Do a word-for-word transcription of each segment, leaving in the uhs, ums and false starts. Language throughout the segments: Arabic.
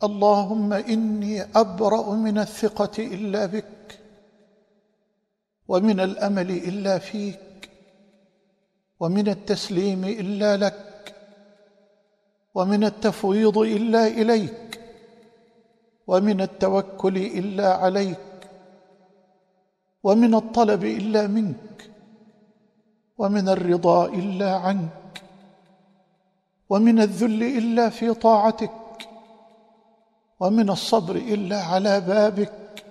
اللهم إني أبرأ من الثقة إلا بك، ومن الأمل إلا فيك، ومن التسليم إلا لك، ومن التفويض إلا إليك، ومن التوكل إلا عليك، ومن الطلب إلا منك، ومن الرضا إلا عنك، ومن الذل إلا في طاعتك، ومن الصبر إلا على بابك.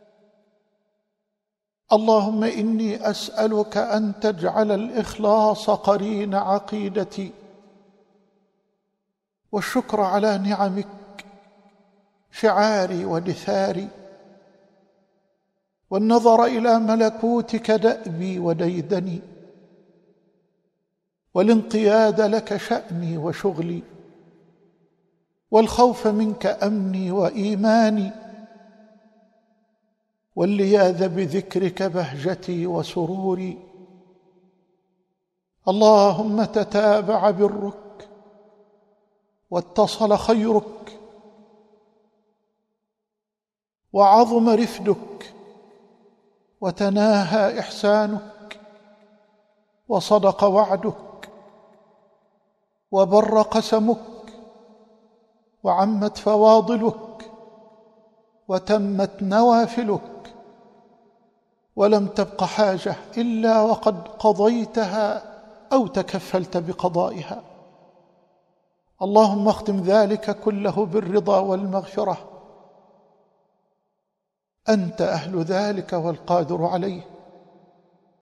اللهم إني أسألك أن تجعل الإخلاص قرين عقيدتي، والشكر على نعمك شعاري ودثاري، والنظر إلى ملكوتك دأبي وديدني، والانقياد لك شأني وشغلي، والخوف منك أمني وإيماني، واللياذ بذكرك بهجتي وسروري. اللهم تتابع برك، واتصل خيرك، وعظم رفدك، وتناهى إحسانك، وصدق وعدك، وبر قسمك، وعمت فواضلك، وتمت نوافلك، ولم تبق حاجة إلا وقد قضيتها أو تكفلت بقضائها. اللهم اختم ذلك كله بالرضا والمغفرة، أنت أهل ذلك والقادر عليه.